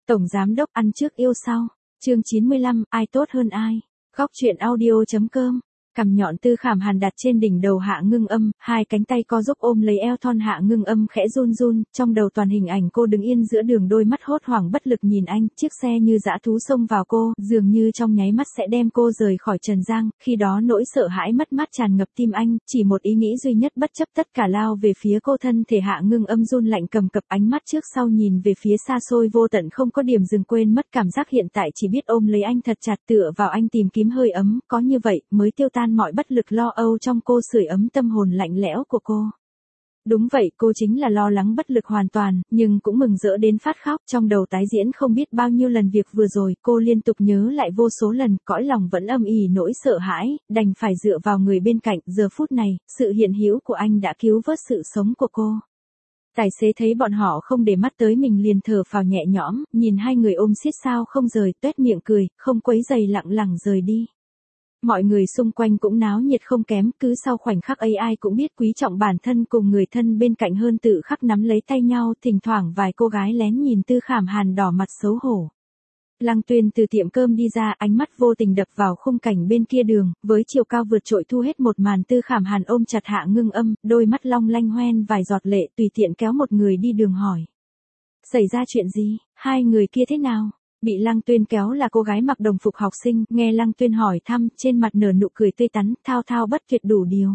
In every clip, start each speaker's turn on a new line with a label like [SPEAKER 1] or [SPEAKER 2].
[SPEAKER 1] Tổng giám đốc ăn trước yêu sau. Chương 95, ai tốt hơn ai. Góc truyện audio.com. Cằm nhọn Tư Khảm Hàn đặt trên đỉnh đầu Hạ Ngưng Âm, hai cánh tay co giúp ôm lấy eo thon Hạ Ngưng Âm khẽ run run, trong đầu toàn hình ảnh cô đứng yên giữa đường, đôi mắt hốt hoảng bất lực nhìn anh, chiếc xe như dã thú xông vào cô, dường như trong nháy mắt sẽ đem cô rời khỏi trần gian, khi đó nỗi sợ hãi mất mát tràn ngập tim anh, chỉ một ý nghĩ duy nhất bất chấp tất cả lao về phía cô. Thân thể Hạ Ngưng Âm run lạnh cầm cập, ánh mắt trước sau nhìn về phía xa xôi vô tận không có điểm dừng, quên mất cảm giác hiện tại, chỉ biết ôm lấy anh thật chặt, tựa vào anh tìm kiếm hơi ấm, có như vậy mới tiêu tan mọi bất lực lo âu trong cô, sưởi ấm tâm hồn lạnh lẽo của cô. Đúng vậy, cô chính là lo lắng bất lực hoàn toàn, nhưng cũng mừng rỡ đến phát khóc, trong đầu tái diễn không biết bao nhiêu lần việc vừa rồi, cô liên tục nhớ lại vô số lần, cõi lòng vẫn âm ỉ nỗi sợ hãi, đành phải dựa vào người bên cạnh. Giờ phút này, sự hiện hữu của anh đã cứu vớt sự sống của cô. Tài xế thấy bọn họ không để mắt tới mình liền thở phào nhẹ nhõm, nhìn hai người ôm siết sao không rời, tuét miệng cười, không quấy giày lặng lặng rời đi. Mọi người xung quanh cũng náo nhiệt không kém, cứ sau khoảnh khắc ấy ai cũng biết quý trọng bản thân cùng người thân bên cạnh hơn, tự khắc nắm lấy tay nhau, thỉnh thoảng vài cô gái lén nhìn Tư Khảm Hàn đỏ mặt xấu hổ. Lăng Tuyên từ tiệm cơm đi ra, ánh mắt vô tình đập vào khung cảnh bên kia đường, với chiều cao vượt trội thu hết một màn. Tư Khảm Hàn ôm chặt Hạ Ngưng Âm, đôi mắt long lanh hoen vài giọt lệ, tùy tiện kéo một người đi đường hỏi. Xảy ra chuyện gì, hai người kia thế nào? Bị Lăng Tuyên kéo là cô gái mặc đồng phục học sinh, nghe Lăng Tuyên hỏi thăm, trên mặt nở nụ cười tươi tắn, thao thao bất tuyệt đủ điều.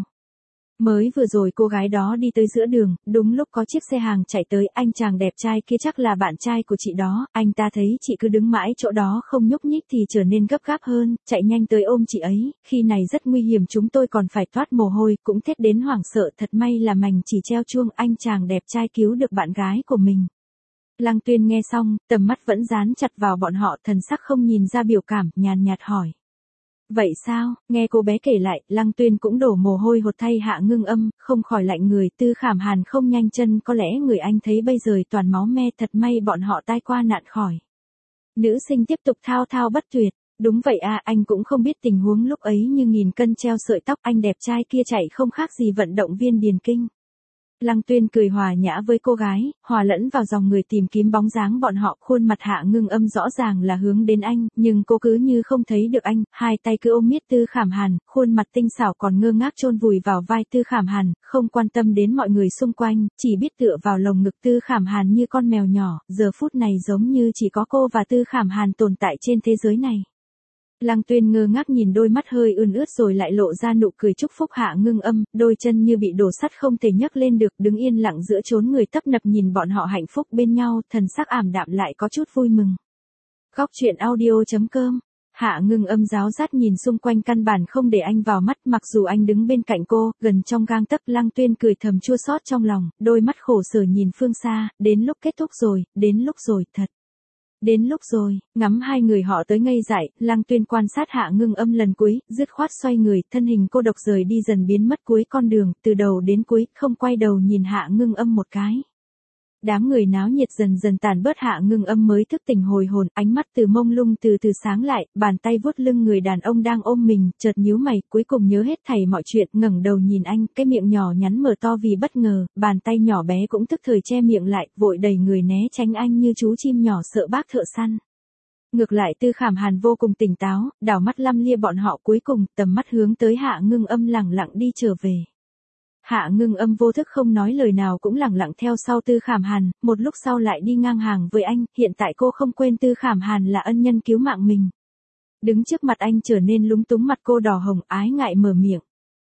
[SPEAKER 1] Mới vừa rồi cô gái đó đi tới giữa đường, đúng lúc có chiếc xe hàng chạy tới, anh chàng đẹp trai kia chắc là bạn trai của chị đó, anh ta thấy chị cứ đứng mãi chỗ đó không nhúc nhích thì trở nên gấp gáp hơn, chạy nhanh tới ôm chị ấy, khi này rất nguy hiểm, chúng tôi còn phải toát mồ hôi, cũng thét đến hoảng sợ, thật may là mành chỉ treo chuông, anh chàng đẹp trai cứu được bạn gái của mình. Lăng Tuyên nghe xong, tầm mắt vẫn dán chặt vào bọn họ, thần sắc không nhìn ra biểu cảm, nhàn nhạt hỏi. Vậy sao? Nghe cô bé kể lại, Lăng Tuyên cũng đổ mồ hôi hột thay Hạ Ngưng Âm, không khỏi lạnh người. Tư Khảm Hàn không nhanh chân, có lẽ người anh thấy bây giờ toàn máu me, thật may bọn họ tai qua nạn khỏi. Nữ sinh tiếp tục thao thao bất tuyệt. Đúng vậy à, anh cũng không biết tình huống lúc ấy như nghìn cân treo sợi tóc, anh đẹp trai kia chạy không khác gì vận động viên điền kinh. Lăng Tuyên cười hòa nhã với cô gái, hòa lẫn vào dòng người tìm kiếm bóng dáng bọn họ. Khuôn mặt Hạ Ngưng Âm rõ ràng là hướng đến anh, nhưng cô cứ như không thấy được anh, hai tay cứ ôm miết Tư Khảm Hàn, khuôn mặt tinh xảo còn ngơ ngác chôn vùi vào vai Tư Khảm Hàn, không quan tâm đến mọi người xung quanh, chỉ biết tựa vào lồng ngực Tư Khảm Hàn như con mèo nhỏ. Giờ phút này giống như chỉ có cô và Tư Khảm Hàn tồn tại trên thế giới này. Lăng Tuyên ngơ ngác nhìn, đôi mắt hơi ươn ướt rồi lại lộ ra nụ cười chúc phúc Hạ Ngưng Âm, đôi chân như bị đổ sắt không thể nhấc lên được, đứng yên lặng giữa chốn người tấp nập nhìn bọn họ hạnh phúc bên nhau, thần sắc ảm đạm lại có chút vui mừng. Góc truyện audio.com. Hạ Ngưng Âm giáo giác nhìn xung quanh, căn bản không để anh vào mắt, mặc dù anh đứng bên cạnh cô, gần trong gang tấc. Lăng Tuyên cười thầm chua xót trong lòng, đôi mắt khổ sở nhìn phương xa, đến lúc kết thúc rồi, đến lúc rồi, thật. Đến lúc rồi, ngắm hai người họ tới ngây dại, Lăng Tuyên quan sát Hạ Ngưng Âm lần cuối, dứt khoát xoay người, thân hình cô độc rời đi dần biến mất cuối con đường, từ đầu đến cuối, không quay đầu nhìn Hạ Ngưng Âm một cái. Đám người náo nhiệt dần dần tàn bớt, Hạ Ngưng Âm mới thức tỉnh hồi hồn, ánh mắt từ mông lung từ từ sáng lại, bàn tay vuốt lưng người đàn ông đang ôm mình, chợt nhíu mày, cuối cùng nhớ hết thảy mọi chuyện, ngẩng đầu nhìn anh, cái miệng nhỏ nhắn mở to vì bất ngờ, bàn tay nhỏ bé cũng tức thời che miệng lại, vội đẩy người né tránh anh như chú chim nhỏ sợ bác thợ săn. Ngược lại Tư Khảm Hàn vô cùng tỉnh táo, đảo mắt lăm lia bọn họ, cuối cùng tầm mắt hướng tới Hạ Ngưng Âm lẳng lặng đi trở về. Hạ Ngưng Âm vô thức không nói lời nào cũng lẳng lặng theo sau Tư Khảm Hàn, một lúc sau lại đi ngang hàng với anh, hiện tại cô không quên Tư Khảm Hàn là ân nhân cứu mạng mình. Đứng trước mặt anh trở nên lúng túng, mặt cô đỏ hồng, ái ngại mở miệng.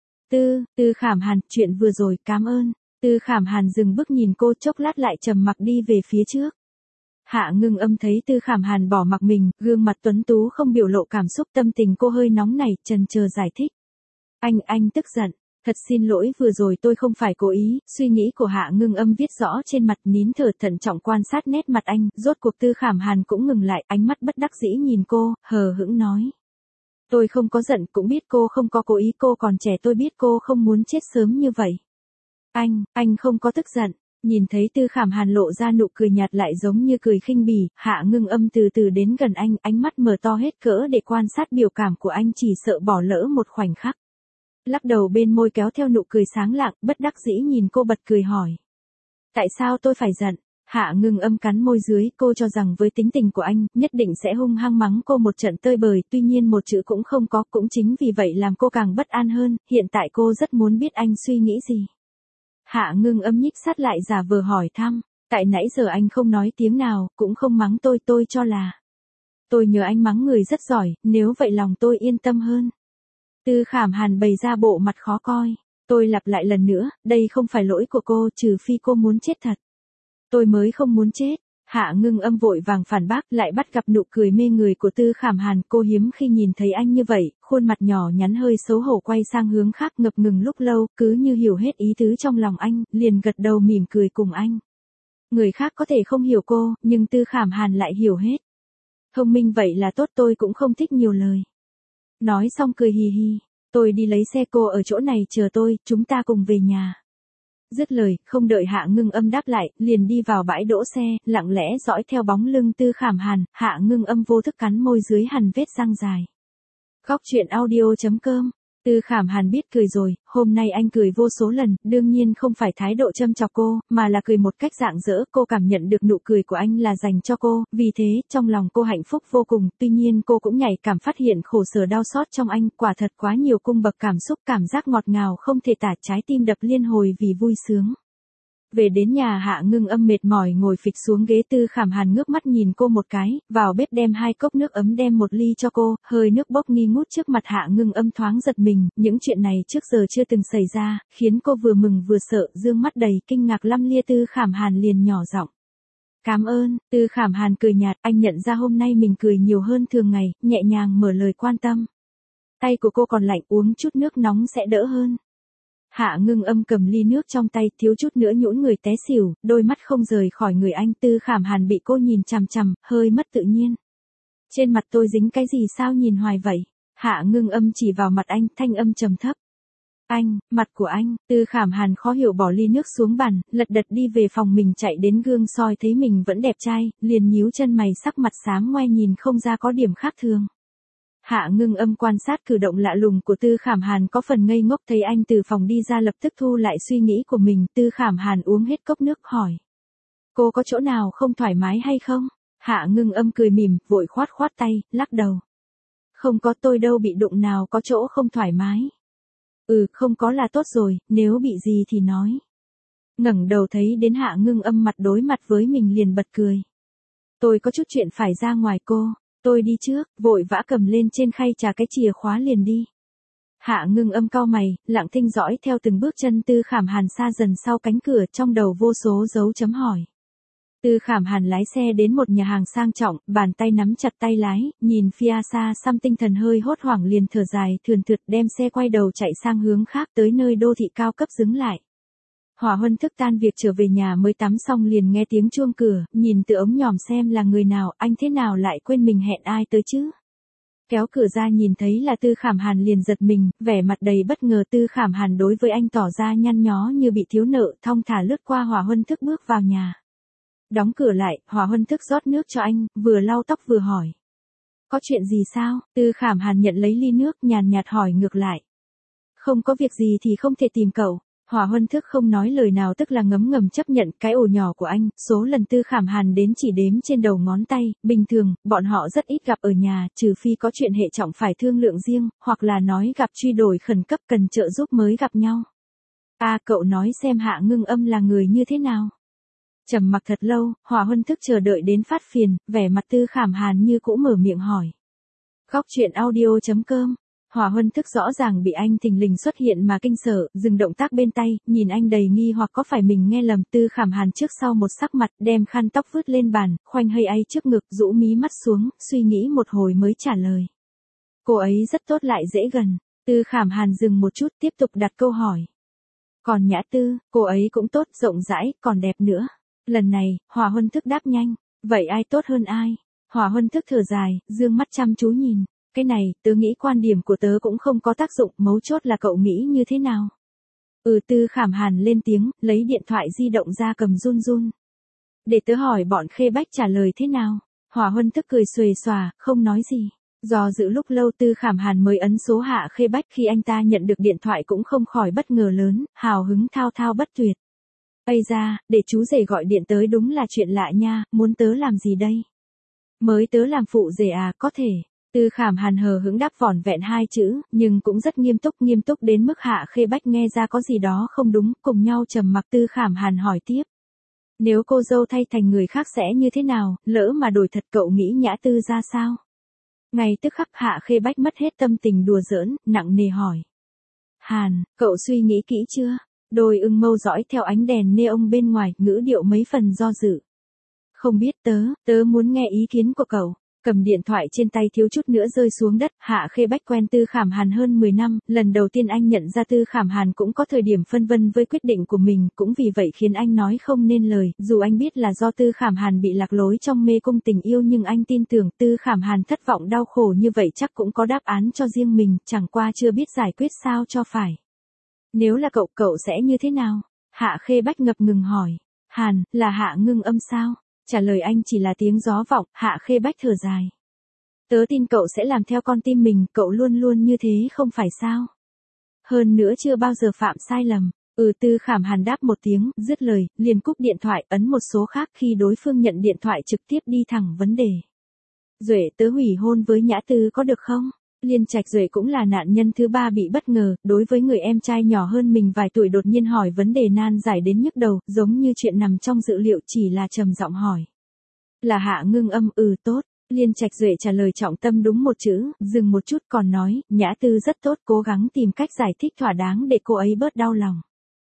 [SPEAKER 1] Tư Khảm Hàn, chuyện vừa rồi, cảm ơn. Tư Khảm Hàn dừng bước nhìn cô, chốc lát lại trầm mặc đi về phía trước. Hạ Ngưng Âm thấy Tư Khảm Hàn bỏ mặc mình, gương mặt tuấn tú không biểu lộ cảm xúc, tâm tình cô hơi nóng nảy, chần chờ giải thích. Anh tức giận. Thật xin lỗi, vừa rồi tôi không phải cố ý. Suy nghĩ của Hạ Ngưng Âm viết rõ trên mặt, nín thở thận trọng quan sát nét mặt anh, rốt cuộc Tư Khảm Hàn cũng ngừng lại, ánh mắt bất đắc dĩ nhìn cô, hờ hững nói. Tôi không có giận, cũng biết cô không có cố ý, cô còn trẻ, tôi biết cô không muốn chết sớm như vậy. Anh không có tức giận. Nhìn thấy Tư Khảm Hàn lộ ra nụ cười nhạt lại giống như cười khinh bỉ, Hạ Ngưng Âm từ từ đến gần anh, ánh mắt mở to hết cỡ để quan sát biểu cảm của anh, chỉ sợ bỏ lỡ một khoảnh khắc. Lắc đầu bên môi kéo theo nụ cười sáng lạng, bất đắc dĩ nhìn cô bật cười hỏi. Tại sao tôi phải giận? Hạ Ngưng Âm cắn môi dưới, cô cho rằng với tính tình của anh, nhất định sẽ hung hăng mắng cô một trận tơi bời, tuy nhiên một chữ cũng không có, cũng chính vì vậy làm cô càng bất an hơn, hiện tại cô rất muốn biết anh suy nghĩ gì. Hạ Ngưng Âm nhích sát lại giả vờ hỏi thăm, tại nãy giờ anh không nói tiếng nào, cũng không mắng tôi cho là. Tôi nhớ anh mắng người rất giỏi, nếu vậy lòng tôi yên tâm hơn. Tư Khảm Hàn bày ra bộ mặt khó coi, tôi lặp lại lần nữa, đây không phải lỗi của cô, trừ phi cô muốn chết thật. Tôi mới không muốn chết. Hạ Ngưng Âm vội vàng phản bác, lại bắt gặp nụ cười mê người của Tư Khảm Hàn, cô hiếm khi nhìn thấy anh như vậy, khuôn mặt nhỏ nhắn hơi xấu hổ quay sang hướng khác, ngập ngừng lúc lâu, cứ như hiểu hết ý tứ trong lòng anh, liền gật đầu mỉm cười cùng anh. Người khác có thể không hiểu cô, nhưng Tư Khảm Hàn lại hiểu hết. Thông minh vậy là tốt, tôi cũng không thích nhiều lời. Nói xong cười hì hì, tôi đi lấy xe, cô ở chỗ này chờ tôi, chúng ta cùng về nhà. Dứt lời, không đợi Hạ Ngưng Âm đáp lại, liền đi vào bãi đỗ xe, lặng lẽ dõi theo bóng lưng Tư Khảm Hàn. Hạ Ngưng Âm vô thức cắn môi dưới hằn vết răng dài. Góc truyện audio.com. Tư Khảm Hàn biết cười rồi, hôm nay anh cười vô số lần, đương nhiên không phải thái độ châm chọc cô, mà là cười một cách rạng rỡ, cô cảm nhận được nụ cười của anh là dành cho cô, vì thế, trong lòng cô hạnh phúc vô cùng, tuy nhiên cô cũng nhạy cảm phát hiện khổ sở đau xót trong anh, quả thật quá nhiều cung bậc cảm xúc, cảm giác ngọt ngào không thể tả, trái tim đập liên hồi vì vui sướng. Về đến nhà, Hạ Ngưng Âm mệt mỏi ngồi phịch xuống ghế. Tư Khảm Hàn ngước mắt nhìn cô một cái, vào bếp đem 2 cốc nước ấm đem 1 ly cho cô, hơi nước bốc nghi ngút trước mặt. Hạ Ngưng Âm thoáng giật mình, những chuyện này trước giờ chưa từng xảy ra, khiến cô vừa mừng vừa sợ, dương mắt đầy kinh ngạc lăm lia. Tư Khảm Hàn liền nhỏ giọng. Cảm ơn. Tư Khảm Hàn cười nhạt, anh nhận ra hôm nay mình cười nhiều hơn thường ngày, nhẹ nhàng mở lời quan tâm. Tay của cô còn lạnh, uống chút nước nóng sẽ đỡ hơn. Hạ Ngưng Âm cầm ly nước trong tay, thiếu chút nữa nhũn người té xỉu, đôi mắt không rời khỏi người anh. Tư Khảm Hàn bị cô nhìn chằm chằm, hơi mất tự nhiên. Trên mặt tôi dính cái gì sao nhìn hoài vậy? Hạ Ngưng Âm chỉ vào mặt anh, thanh âm trầm thấp. Anh, mặt của anh. Tư Khảm Hàn khó hiểu bỏ ly nước xuống bàn, lật đật đi về phòng mình, chạy đến gương soi thấy mình vẫn đẹp trai, liền nhíu chân mày, sắc mặt xám ngoe nhìn không ra có điểm khác thường. Hạ Ngưng Âm quan sát cử động lạ lùng của Tư Khảm Hàn, có phần ngây ngốc, thấy anh từ phòng đi ra lập tức thu lại suy nghĩ của mình. Tư Khảm Hàn uống hết cốc nước, hỏi. Cô có chỗ nào không thoải mái hay không? Hạ Ngưng Âm cười mỉm, vội khoát khoát tay, lắc đầu. Không có, tôi đâu bị đụng nào có chỗ không thoải mái. Không có là tốt rồi, nếu bị gì thì nói. Ngẩng đầu thấy đến Hạ Ngưng Âm mặt đối mặt với mình liền bật cười. Tôi có chút chuyện phải ra ngoài cô. Tôi đi trước, vội vã cầm lên trên khay trà cái chìa khóa liền đi. Hạ Ngưng Âm cau mày, lặng thinh dõi theo từng bước chân Tư Khảm Hàn xa dần sau cánh cửa, trong đầu vô số dấu chấm hỏi. Tư Khảm Hàn lái xe đến một nhà hàng sang trọng, bàn tay nắm chặt tay lái, nhìn phía xa xăm, tinh thần hơi hốt hoảng liền thở dài thườn thượt, đem xe quay đầu chạy sang hướng khác, tới nơi đô thị cao cấp dừng lại. Hỏa Huân thức tan việc trở về nhà mới tắm xong liền nghe tiếng chuông cửa, nhìn từ ống nhòm xem là người nào, anh thế nào lại quên mình hẹn ai tới chứ? Kéo cửa ra nhìn thấy là Tư Khảm Hàn liền giật mình, vẻ mặt đầy bất ngờ. Tư Khảm Hàn đối với anh tỏ ra nhăn nhó như bị thiếu nợ, thong thả lướt qua Hỏa Huân thức bước vào nhà. Đóng cửa lại, Hỏa Huân thức rót nước cho anh, vừa lau tóc vừa hỏi. Có chuyện gì sao? Tư Khảm Hàn nhận lấy ly nước, nhàn nhạt hỏi ngược lại. Không có việc gì thì không thể tìm cậu. Hỏa Huân thức không nói lời nào, tức là ngấm ngầm chấp nhận cái ổ nhỏ của anh. Số lần Tư Khảm Hàn đến chỉ đếm trên đầu ngón tay, bình thường, bọn họ rất ít gặp ở nhà, trừ phi có chuyện hệ trọng phải thương lượng riêng, hoặc là nói gặp truy đuổi khẩn cấp cần trợ giúp mới gặp nhau. Cậu nói xem Hạ Ngưng Âm là người như thế nào? Trầm mặc thật lâu, Hỏa Huân thức chờ đợi đến phát phiền, vẻ mặt Tư Khảm Hàn như cũ mở miệng hỏi. Góc truyện audio.com. Hỏa Huân thức rõ ràng bị anh thình lình xuất hiện mà kinh sợ, dừng động tác bên tay, nhìn anh đầy nghi hoặc có phải mình nghe lầm. Tư Khảm Hàn trước sau một sắc mặt, đem khăn tóc vứt lên bàn, khoanh hay ấy trước ngực, rũ mí mắt xuống, suy nghĩ một hồi mới trả lời. Cô ấy rất tốt lại dễ gần. Tư Khảm Hàn dừng một chút, tiếp tục đặt câu hỏi. Còn Nhã Tư, cô ấy cũng tốt, rộng rãi, còn đẹp nữa. Lần này, Hỏa Huân thức đáp nhanh. Vậy ai tốt hơn ai? Hỏa Huân thức thở dài, dương mắt chăm chú nhìn. Cái này, tớ nghĩ quan điểm của tớ cũng không có tác dụng, mấu chốt là cậu nghĩ như thế nào? Tư Khảm Hàn lên tiếng, lấy điện thoại di động ra cầm run run. Để tớ hỏi bọn Khê Bách trả lời thế nào? Hỏa Huân thức cười xuề xòa, không nói gì. Do dự lúc lâu Tư Khảm Hàn mới ấn số Hạ Khê Bách, khi anh ta nhận được điện thoại cũng không khỏi bất ngờ lớn, hào hứng thao thao bất tuyệt. Ây da, để chú rể gọi điện tới đúng là chuyện lạ nha, muốn tớ làm gì đây? Mới tớ làm phụ rể à, có thể. Tư Khảm Hàn hờ hững đáp vỏn vẹn hai chữ, nhưng cũng rất nghiêm túc đến mức Hạ Khê Bách nghe ra có gì đó không đúng, cùng nhau trầm mặc. Tư Khảm Hàn hỏi tiếp. Nếu cô dâu thay thành người khác sẽ như thế nào, lỡ mà đổi thật cậu nghĩ Nhã Tư ra sao? Ngay tức khắc Hạ Khê Bách mất hết tâm tình đùa giỡn, nặng nề hỏi. Hàn, cậu suy nghĩ kỹ chưa? Đôi ưng mâu dõi theo ánh đèn neon bên ngoài, ngữ điệu mấy phần do dự. Không biết tớ muốn nghe ý kiến của cậu. Cầm điện thoại trên tay thiếu chút nữa rơi xuống đất. Hạ Khê Bách quen Tư Khảm Hàn hơn 10 năm, lần đầu tiên anh nhận ra Tư Khảm Hàn cũng có thời điểm phân vân với quyết định của mình, cũng vì vậy khiến anh nói không nên lời, dù anh biết là do Tư Khảm Hàn bị lạc lối trong mê cung tình yêu, nhưng anh tin tưởng Tư Khảm Hàn thất vọng đau khổ như vậy chắc cũng có đáp án cho riêng mình, chẳng qua chưa biết giải quyết sao cho phải. Nếu là cậu sẽ như thế nào? Hạ Khê Bách ngập ngừng hỏi. Hàn, là Hạ Ngưng Âm sao? Trả lời anh chỉ là tiếng gió vọng. Hạ Khê Bách thở dài. Tớ tin cậu sẽ làm theo con tim mình, cậu luôn luôn như thế không phải sao? Hơn nữa chưa bao giờ phạm sai lầm. Tư Khảm Hàn đáp một tiếng, dứt lời, liền cúp điện thoại, ấn một số khác. Khi đối phương nhận điện thoại trực tiếp đi thẳng vấn đề. Duệ, tớ hủy hôn với Nhã Tư có được không? Liên Trạch Duệ cũng là nạn nhân thứ ba bị bất ngờ, đối với người em trai nhỏ hơn mình vài tuổi đột nhiên hỏi vấn đề nan giải đến nhức đầu, giống như chuyện nằm trong dự liệu, chỉ là trầm giọng hỏi. Là Hạ Ngưng Âm? Tốt. Liên Trạch Duệ trả lời trọng tâm đúng một chữ, dừng một chút còn nói, Nhã Tư rất tốt, cố gắng tìm cách giải thích thỏa đáng để cô ấy bớt đau lòng.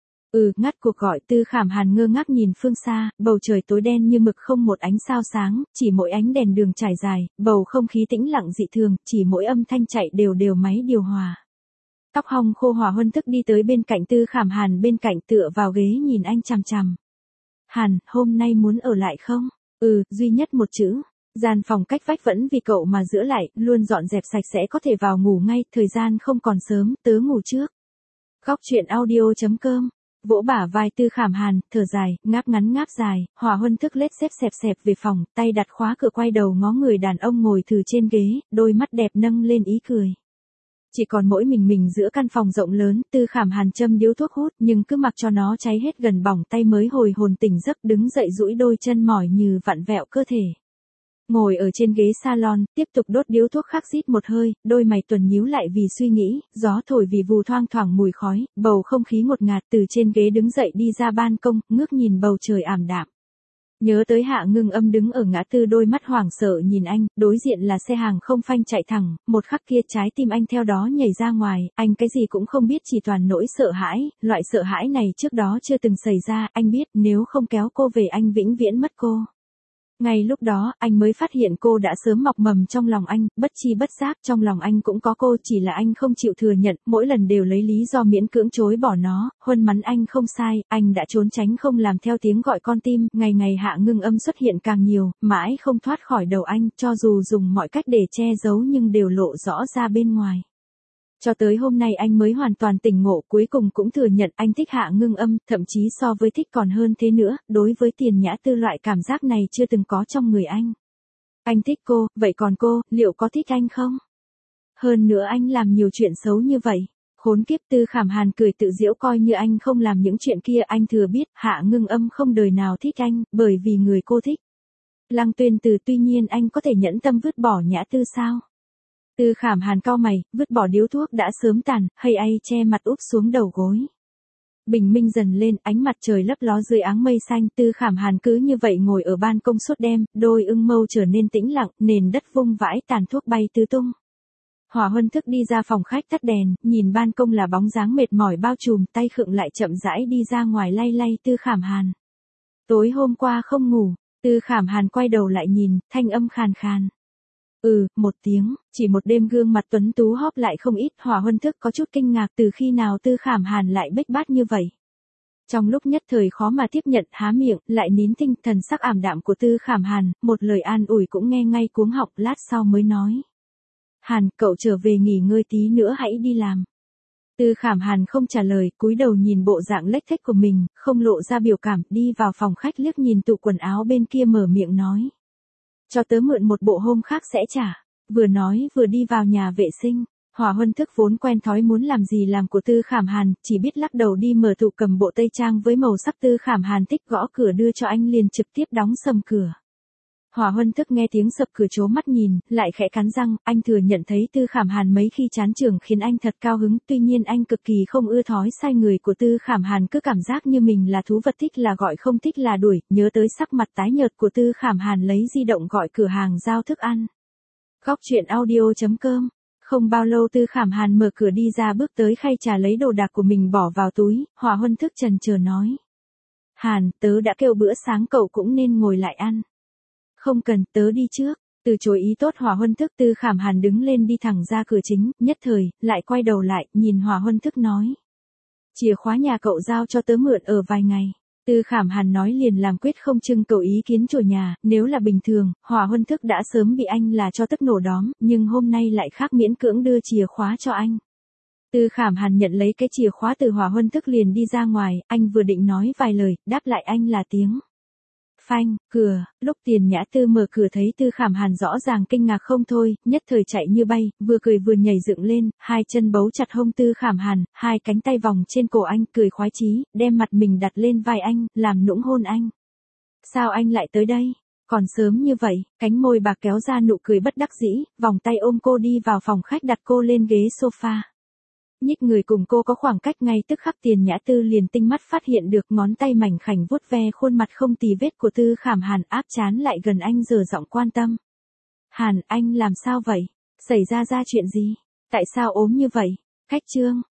[SPEAKER 1] Ngắt cuộc gọi. Tư Khảm Hàn ngơ ngác nhìn phương xa, bầu trời tối đen như mực, không một ánh sao sáng, chỉ mỗi ánh đèn đường trải dài, bầu không khí tĩnh lặng dị thường, chỉ mỗi âm thanh chạy đều máy điều hòa. Tóc hong khô Hòa Huân Thức đi tới bên cạnh Tư Khảm Hàn, bên cạnh tựa vào ghế nhìn anh chằm chằm. Hàn, hôm nay muốn ở lại không? Duy nhất một chữ. Gian phòng cách vách vẫn vì cậu mà giữ lại, luôn dọn dẹp sạch sẽ, có thể vào ngủ ngay, thời gian không còn sớm, tớ ngủ trước. Góc truyện audio.com. Vỗ bả vai Tư Khảm Hàn, thở dài, ngáp ngắn ngáp dài. Hòa Huân Thức lết xếp xẹp về phòng, tay đặt khóa cửa, quay đầu ngó người đàn ông ngồi thừ trên ghế, đôi mắt đẹp nâng lên ý cười. Chỉ còn mỗi mình giữa căn phòng rộng lớn. Tư Khảm Hàn châm điếu thuốc hút, nhưng cứ mặc cho nó cháy hết gần bỏng tay mới hồi hồn tỉnh giấc, đứng dậy duỗi đôi chân mỏi như vặn vẹo cơ thể. Ngồi ở trên ghế salon, tiếp tục đốt điếu thuốc, khắc rít một hơi, đôi mày tuần nhíu lại vì suy nghĩ, gió thổi vì vù thoang thoảng mùi khói, bầu không khí ngột ngạt. Từ trên ghế đứng dậy đi ra ban công, ngước nhìn bầu trời ảm đạm. Nhớ tới Hạ Ngưng Âm đứng ở ngã tư, đôi mắt hoảng sợ nhìn anh, đối diện là xe hàng không phanh chạy thẳng, một khắc kia trái tim anh theo đó nhảy ra ngoài, anh cái gì cũng không biết, chỉ toàn nỗi sợ hãi, loại sợ hãi này trước đó chưa từng xảy ra, anh biết nếu không kéo cô về anh vĩnh viễn mất cô. Ngay lúc đó, anh mới phát hiện cô đã sớm mọc mầm trong lòng anh, bất chi bất giác trong lòng anh cũng có cô, chỉ là anh không chịu thừa nhận, mỗi lần đều lấy lý do miễn cưỡng chối bỏ nó. Huân mắn anh không sai, anh đã trốn tránh không làm theo tiếng gọi con tim, ngày ngày Hạ Ngưng Âm xuất hiện càng nhiều, mãi không thoát khỏi đầu anh, cho dù dùng mọi cách để che giấu nhưng đều lộ rõ ra bên ngoài. Cho tới hôm nay anh mới hoàn toàn tỉnh ngộ, cuối cùng cũng thừa nhận anh thích Hạ Ngưng Âm, thậm chí so với thích còn hơn thế nữa, đối với Tiền Nhã Tư loại cảm giác này chưa từng có trong người anh. Anh thích cô, vậy còn cô, liệu có thích anh không? Hơn nữa anh làm nhiều chuyện xấu như vậy. Khốn kiếp. Tư Khảm Hàn cười tự giễu, coi như anh không làm những chuyện kia. Anh thừa biết Hạ Ngưng Âm không đời nào thích anh, bởi vì người cô thích Lăng Tuyên Từ. Tuy nhiên anh có thể nhẫn tâm vứt bỏ Nhã Tư sao? Tư Khảm Hàn cau mày, vứt bỏ điếu thuốc đã sớm tàn, hay ai che mặt úp xuống đầu gối. Bình minh dần lên, ánh mặt trời lấp ló dưới áng mây xanh. Tư Khảm Hàn cứ như vậy ngồi ở ban công suốt đêm, đôi ưng mâu trở nên tĩnh lặng, nền đất vung vãi, tàn thuốc bay tứ tung. Hòa Huân Thức đi ra phòng khách tắt đèn, nhìn ban công là bóng dáng mệt mỏi bao trùm, tay khựng lại chậm rãi đi ra ngoài lay lay Tư Khảm Hàn. Tối hôm qua không ngủ. Tư Khảm Hàn quay đầu lại nhìn, thanh âm khàn khàn. Một tiếng, chỉ một đêm gương mặt tuấn tú hóp lại không ít. Hòa Huân Thức có chút kinh ngạc, từ khi nào Tư Khảm Hàn lại bếch bát như vậy. Trong lúc nhất thời khó mà tiếp nhận, há miệng, lại nín thinh. Thần sắc ảm đạm của Tư Khảm Hàn, một lời an ủi cũng nghe ngay cuống họng, lát sau mới nói. Hàn, cậu trở về nghỉ ngơi tí nữa hãy đi làm. Tư Khảm Hàn không trả lời, cúi đầu nhìn bộ dạng lếch thếch của mình, không lộ ra biểu cảm, đi vào phòng khách liếc nhìn tủ quần áo bên kia, mở miệng nói. Cho tớ mượn một bộ hôm khác sẽ trả. Vừa nói vừa đi vào nhà vệ sinh. Hỏa Huân Thức vốn quen thói muốn làm gì làm của Tư Khảm Hàn, chỉ biết lắc đầu đi mở tủ cầm bộ tây trang với màu sắc Tư Khảm Hàn thích gõ cửa đưa cho anh liền trực tiếp đóng sầm cửa. Hỏa Huân Thức nghe tiếng sập cửa trố mắt nhìn, lại khẽ cắn răng, anh thừa nhận thấy Tư Khảm Hàn mấy khi chán trường khiến anh thật cao hứng, tuy nhiên anh cực kỳ không ưa thói sai người của Tư Khảm Hàn cứ cảm giác như mình là thú vật, thích là gọi không thích là đuổi, nhớ tới sắc mặt tái nhợt của Tư Khảm Hàn lấy di động gọi cửa hàng giao thức ăn. Góc truyện audio.com. Không bao lâu Tư Khảm Hàn mở cửa đi ra bước tới khay trà lấy đồ đạc của mình bỏ vào túi, Hỏa Huân Thức chần chờ nói. Hàn, tớ đã kêu bữa sáng cậu cũng nên ngồi lại ăn. Không cần, tớ đi trước. Từ chối ý tốt Hỏa Huân Thức, Tư Khảm Hàn đứng lên đi thẳng ra cửa chính, nhất thời, lại quay đầu lại, nhìn Hỏa Huân Thức nói. Chìa khóa nhà cậu giao cho tớ mượn ở vài ngày. Tư Khảm Hàn nói liền làm quyết không trưng cầu ý kiến chủ nhà, nếu là bình thường, Hỏa Huân Thức đã sớm bị anh là cho tức nổ đóm, nhưng hôm nay lại khác miễn cưỡng đưa chìa khóa cho anh. Tư Khảm Hàn nhận lấy cái chìa khóa từ Hỏa Huân Thức liền đi ra ngoài, anh vừa định nói vài lời, đáp lại anh là tiếng. Phanh, cửa, lúc Tiền Nhã Tư mở cửa thấy Tư Khảm Hàn rõ ràng kinh ngạc không thôi, nhất thời chạy như bay, vừa cười vừa nhảy dựng lên, hai chân bấu chặt hông Tư Khảm Hàn, hai cánh tay vòng trên cổ anh, cười khoái chí, đem mặt mình đặt lên vai anh, làm nũng hôn anh. Sao anh lại tới đây? Còn sớm như vậy, cánh môi bạc kéo ra nụ cười bất đắc dĩ, vòng tay ôm cô đi vào phòng khách đặt cô lên ghế sofa. Nhích người cùng cô có khoảng cách ngay tức khắc Tiền Nhã Tư liền tinh mắt phát hiện được ngón tay mảnh khảnh vuốt ve khuôn mặt không tì vết của Tư Khảm Hàn áp chán lại gần anh giở giọng quan tâm. Hàn, anh làm sao vậy? Xảy ra chuyện gì? Tại sao ốm như vậy? Khách trương,